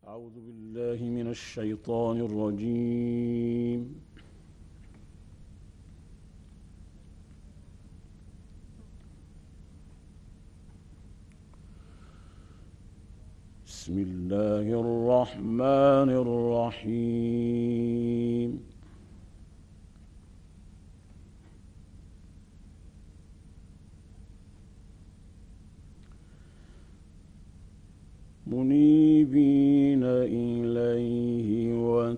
أعوذ بالله من الشيطان الرجيم. بسم الله الرحمن الرحيم. منيبين إليه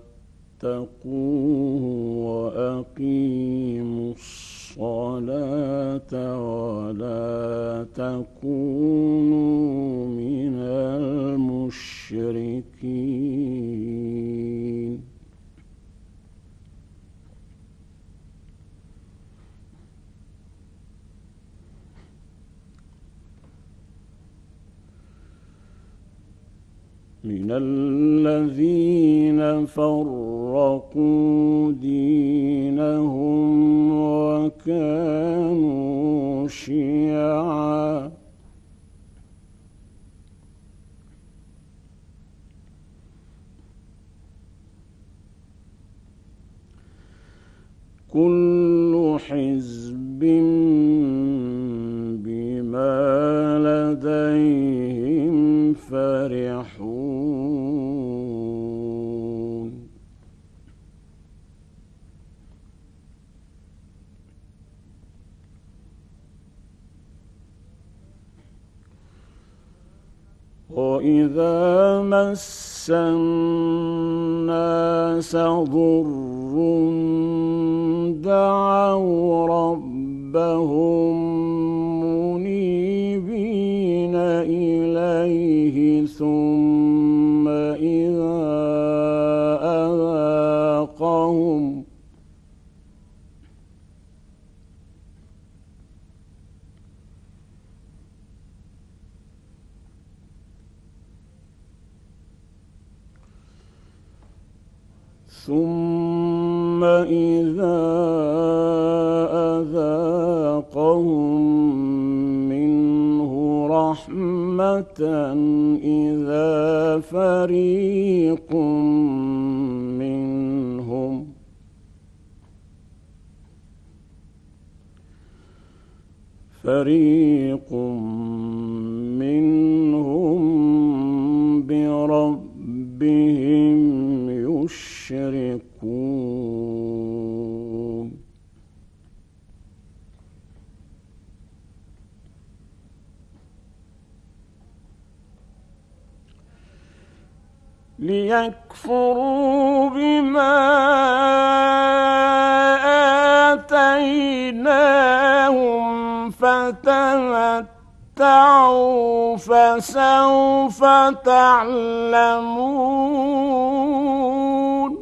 واتقوه وأقيموا الصلاة ولا تكونوا من المشركين. من الذين فرقوا دينهم وكانوا شيعا كل حزب بما لديهم فرحون. وإذا مس الناس ضر دعوا ربهم منيبين إليه ثم إذا أذاقهم منه رحمة إذا فريق منهم بربهم يشركون. ليكفروا بما آتيناهم فتمتعوا فسوف تعلمون.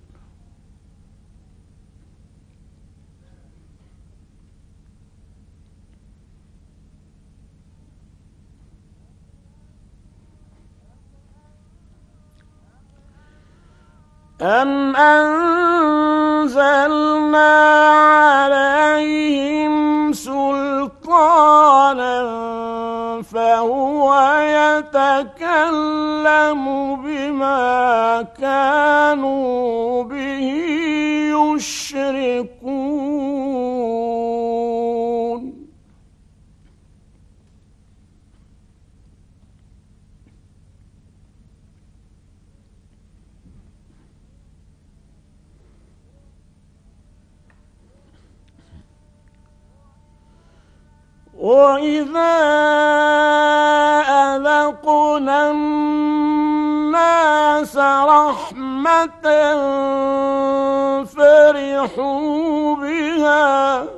أم أنزلنا عليهم سلطانا فهو يتكلم بما كانوا به يشركون. وإذا أذقنا الناس رحمة فرحوا بها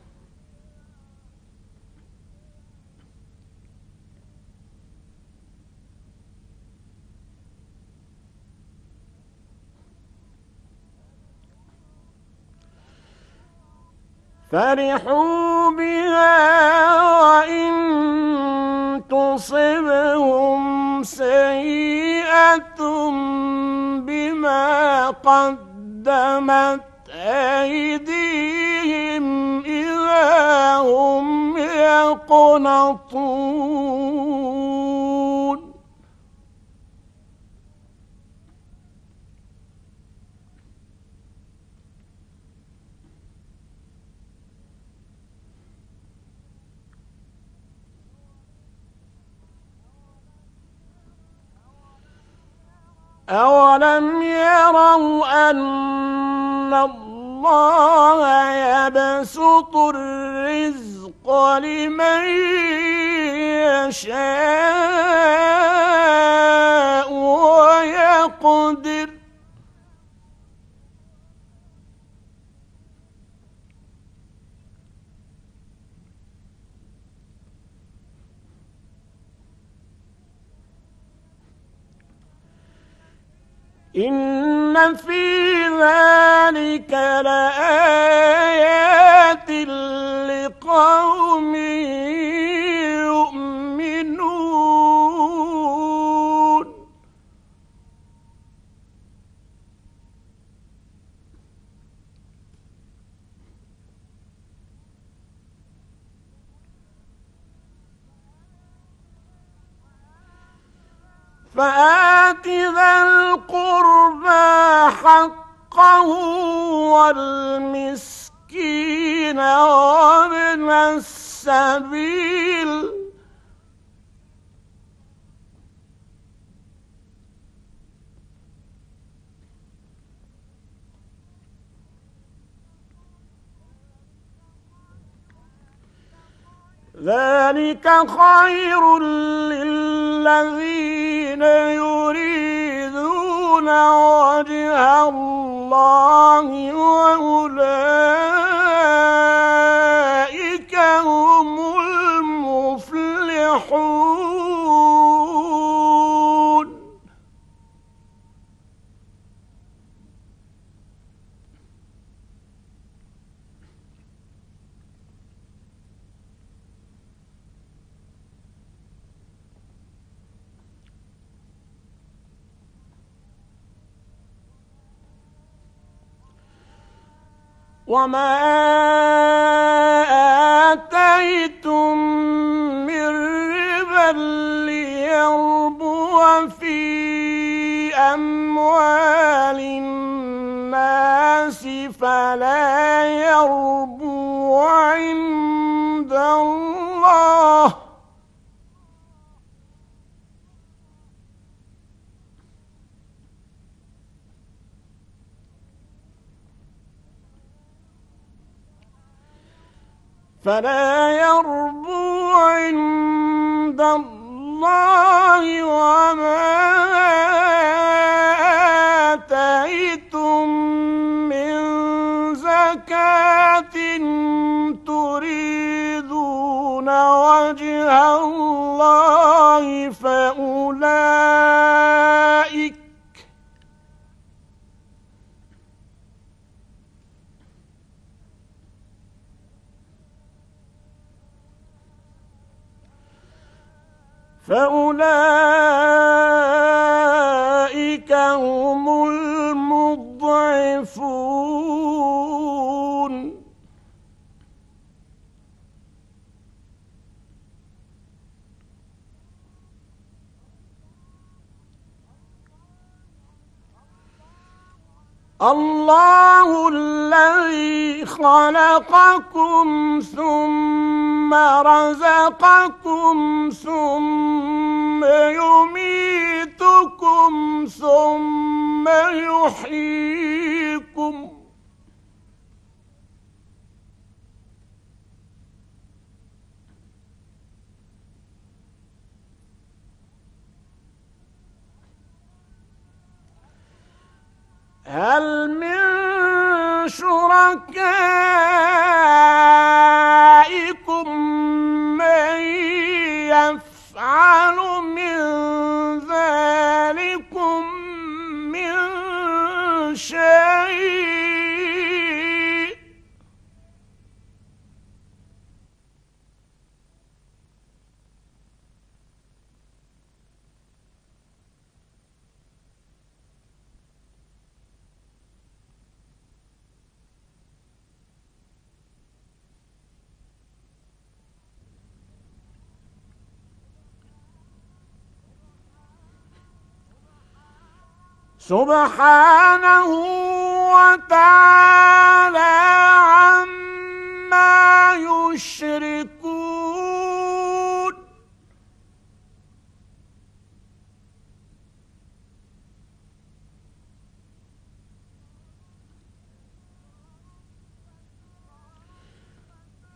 وإن تصبهم سيئة بما قدمت أيديهم إذا هم يقنطون. أولم يروا أن الله يبسط الرزق لمن يشاء ويقدر إن في ذلك لآيات لقوم يؤمنون فآت ذا القربى حقه والمسكين وابن السبيل ذلك خير للذين يريدون وجه الله وأولئك هم المفلحون وما آتيتم من ربا ليربو في أموال الناس فلا يربو عند الله وما آتيتم من زكاة تريدون وجه الله فأولئك هم المضعفون الله الذي خلقكم ثم رزقكم ثم يميتكم ثم يحييكم هل من شركائكم من يفعل من ذلكم من شيء سبحانه وتعالى عما يشركون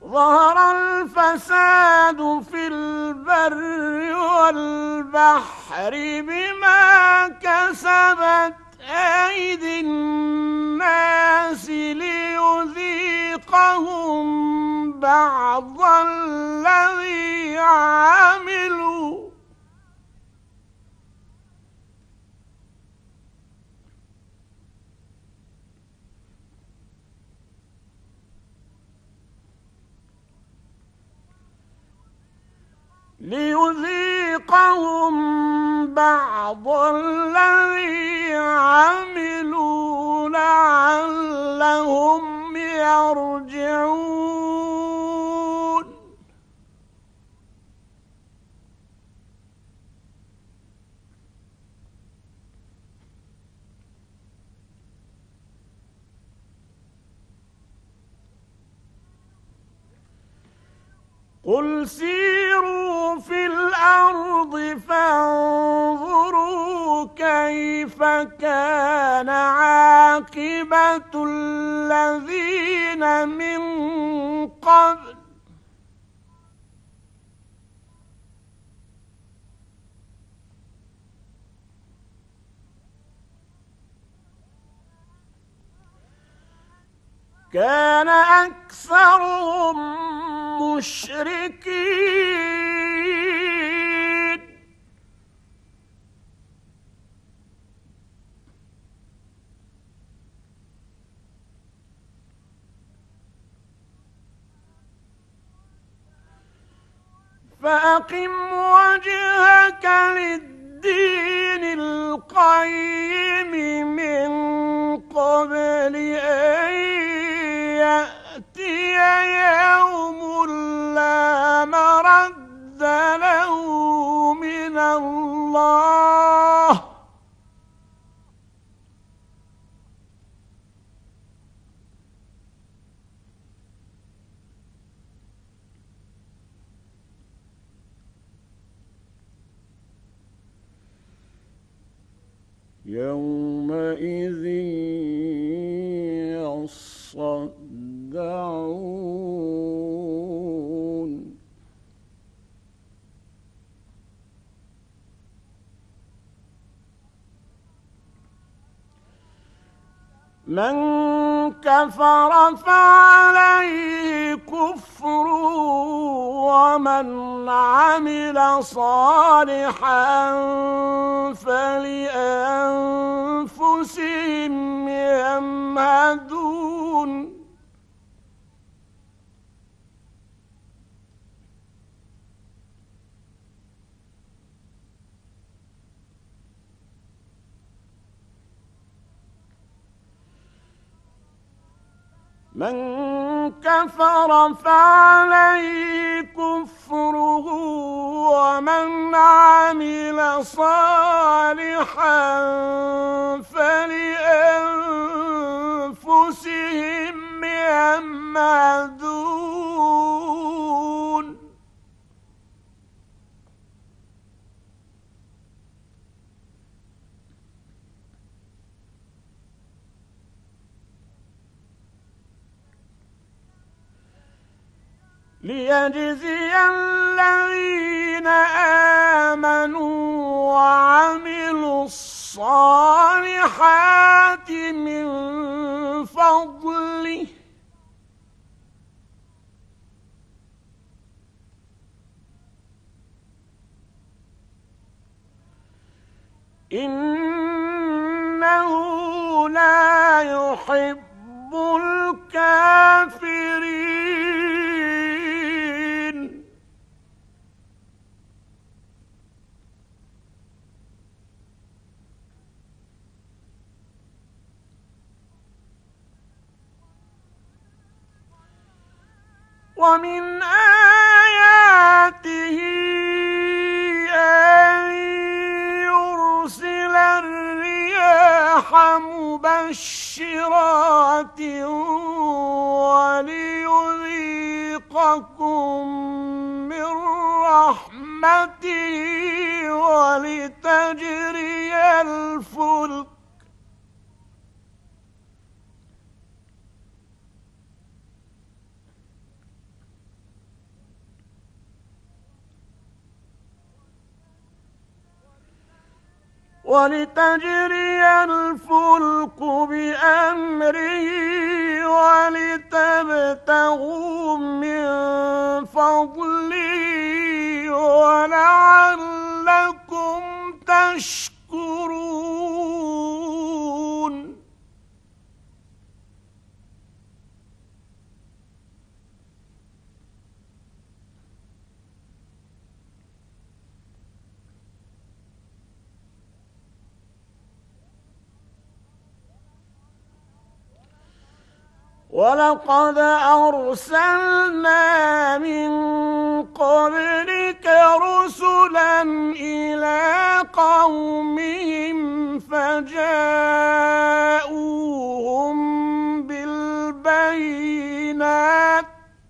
ظهر الفساد في البر والبحر بما كسبت أيدي الناس ليذيقهم بعض الذي عملوا لعلهم يرجعون. قل سيروا في الأرض فانظروا كيف كان عاقبة الذين من قبل كان أكثرهم مشركين فأقم وجهك للدين القيم من قبل أن يأتي يوم لا مرد له من الله يومئذ يصدعون. من كفر فعليه كفره ومن عمل صالحا فلأنفسهم يمهدون. من كفر فعليه كفره ومن عمل صالحا فلأنفسهم يمهدون. ليجزي الذين آمنوا وعملوا الصالحات من فضله إنه لا يحب الكافرين. ومن آياته أن يرسل الرياح مبشرات وليذيقكم من رحمته ولتجري الفلك ولتجري الفلك بأمره ولتبتغوا من فضله ولعلكم تشكرون. ولقد أرسلنا من قبلك رسلا إلى قومهم فجاءوهم بالبينات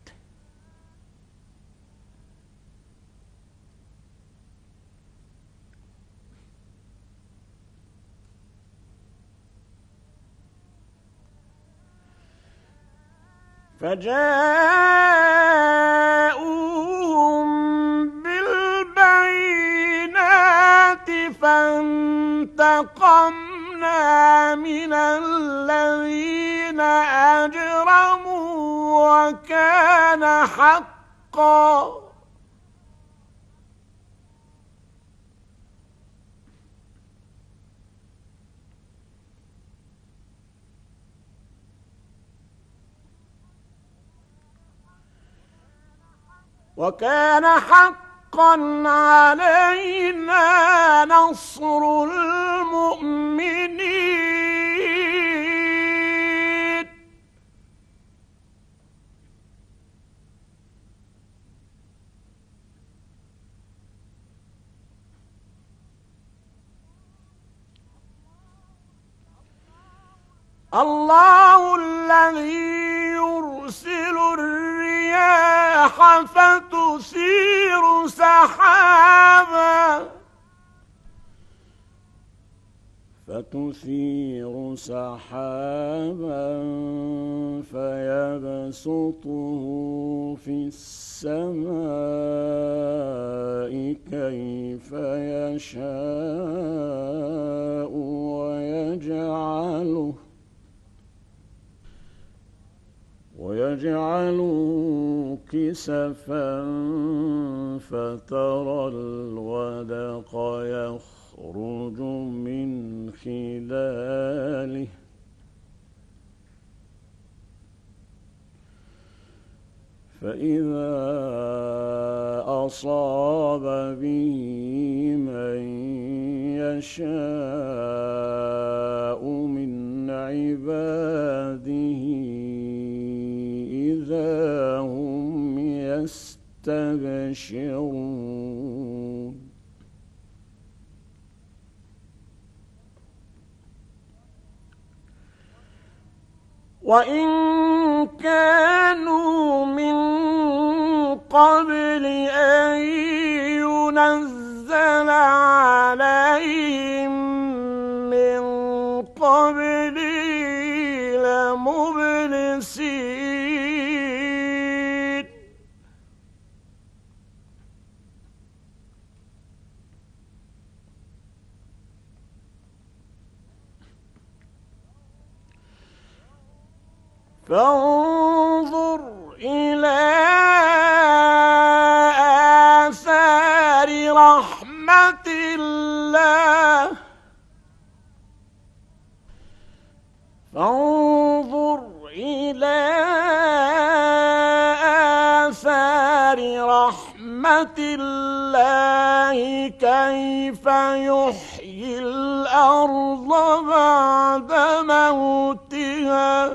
فانتقمنا من الذين أجرموا وكان حقا. وكان حقا علينا نصر المؤمنين. الله الذي يرسل الرياح فتثير سحابا فيبسطه في السماء كيف يشاء ويجعله كسفا فترى الودق يخرج من خلاله فإذا أصاب به من يشاء من عباده إذا هم يستبشرون. وإن كانوا من قبل أن ينزل عليهم من قبله لمبلسين. فانظر إلى آثار رحمة الله كيف يحيي الأرض بعد موتها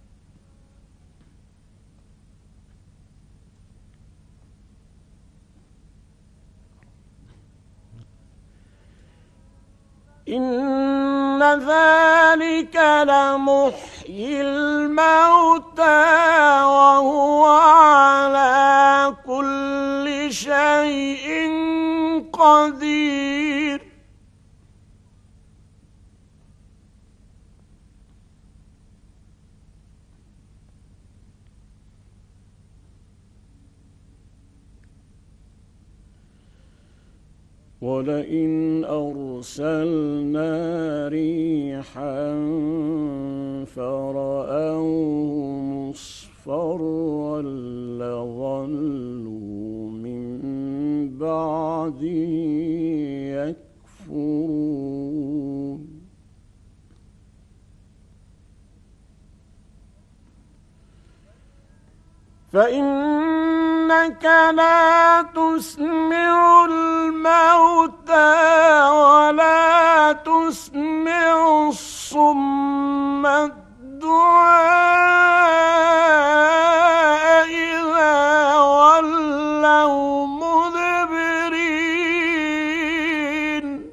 إن ذلك لمحيي الموتى وهو على كل شيء قدير. ولئن أرسلنا ريحا فرأوه مصفرا لظلوا من بعده يكفرون فإنك لا تسمع الموتى ولا تسمع الصم الدعاء إذا ولوا مدبرين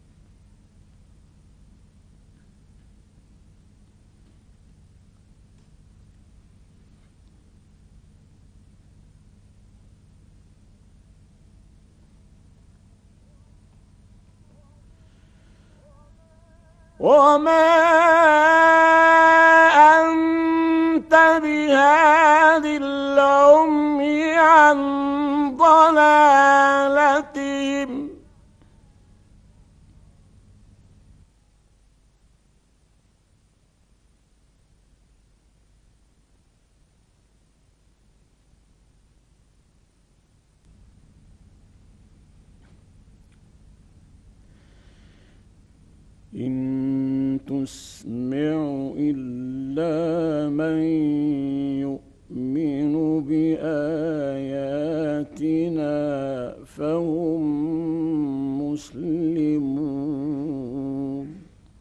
وما أنت بهاد العمي عن ضلالتهم إن تسمع إلا من يؤمن بآياتنا فهم مسلمون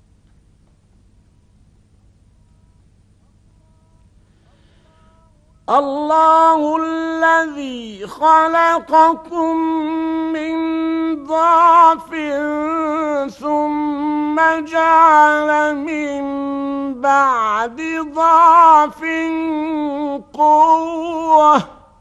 الله الذي خلقكم من ضعف ثم جعل من بعد ضعف قوة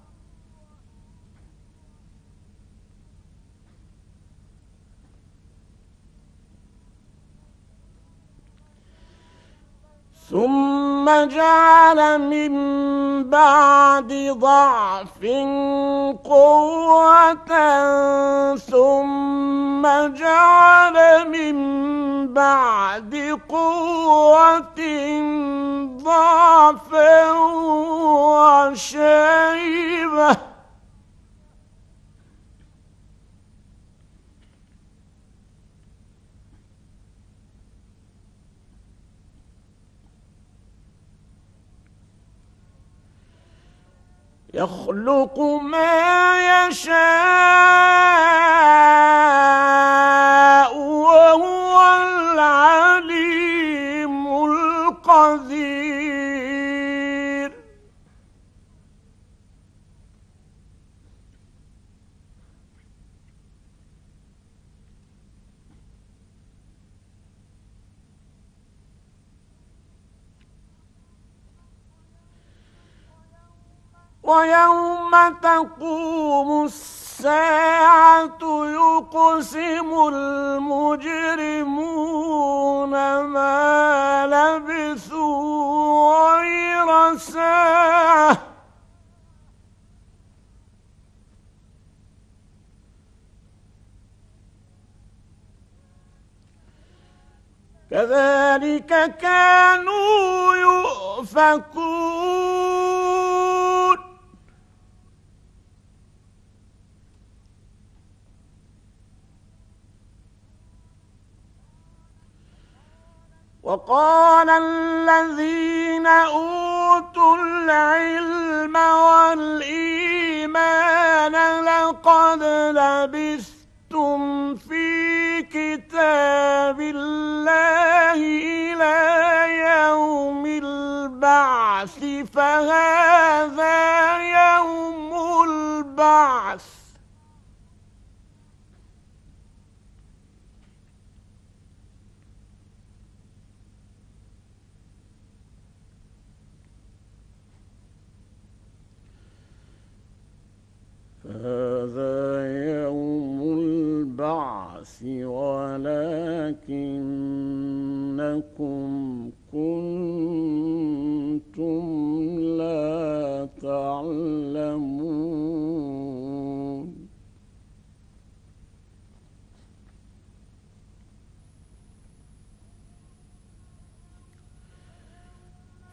ثم جعل من بعد ضعف قوة ثم جعل من بعد قوة ضعفا وشيبة يخلق ما يشاء وهو العليم القدير ويوم تقوم الساعة يقسم المجرمون ما لبثوا غير ساعة كذلك كانوا يؤفكون وقال الذين أوتوا العلم والإيمان لقد لبثتم في كتاب الله إلى يوم البعث فهذا يوم البعث ولكنكم كنتم لا تعلمون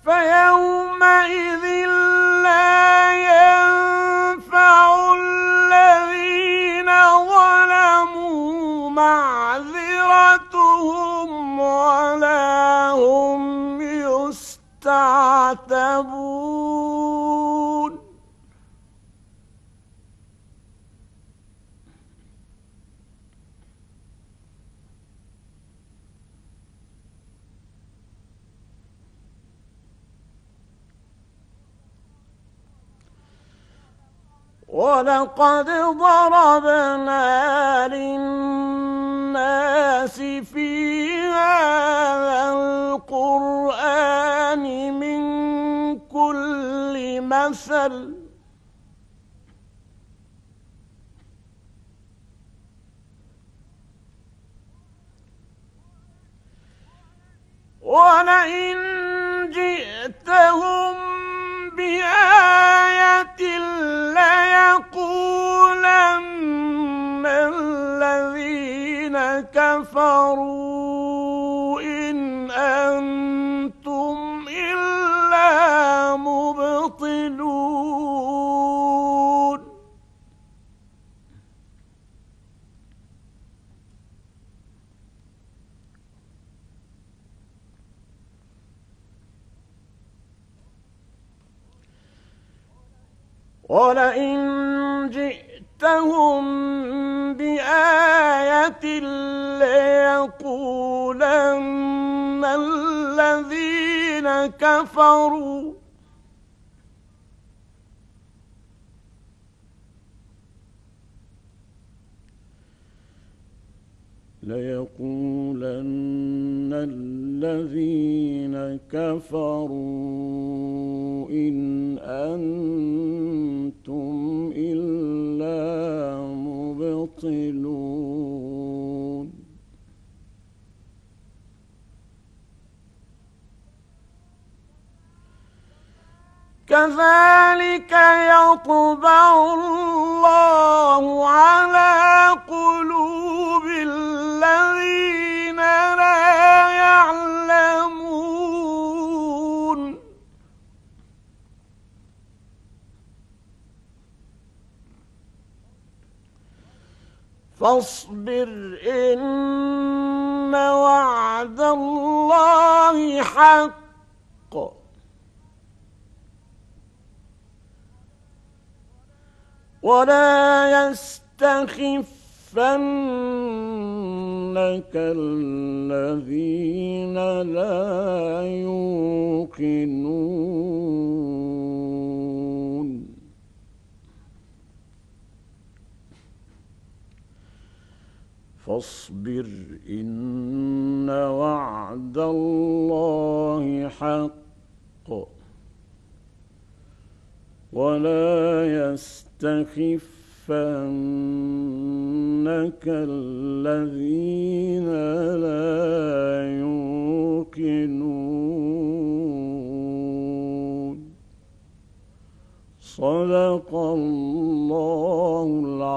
فيومئذ لا ينفع الذين ظلموا معذرتهم ولا هم يستعتبون. ولقد ضربنا للناس في هذا القرآن من كل مثل ولئن جئتهم بآية ليقولن الذين كفروا إن أنتم إلا مبطلون. ولئن جئتهم بآية ليقولن الذين كفروا إن أنتم إلا مبطلون. كذلك يطبع الله على قلوب الذين لا يعلمون. فاصبر إن وعد الله حق ولا يستخفنك الذين لا يوقنون. فاصبر إن وعد الله حق ولا يستخفنك الذين لا يوقنون. صدق الله العظيم.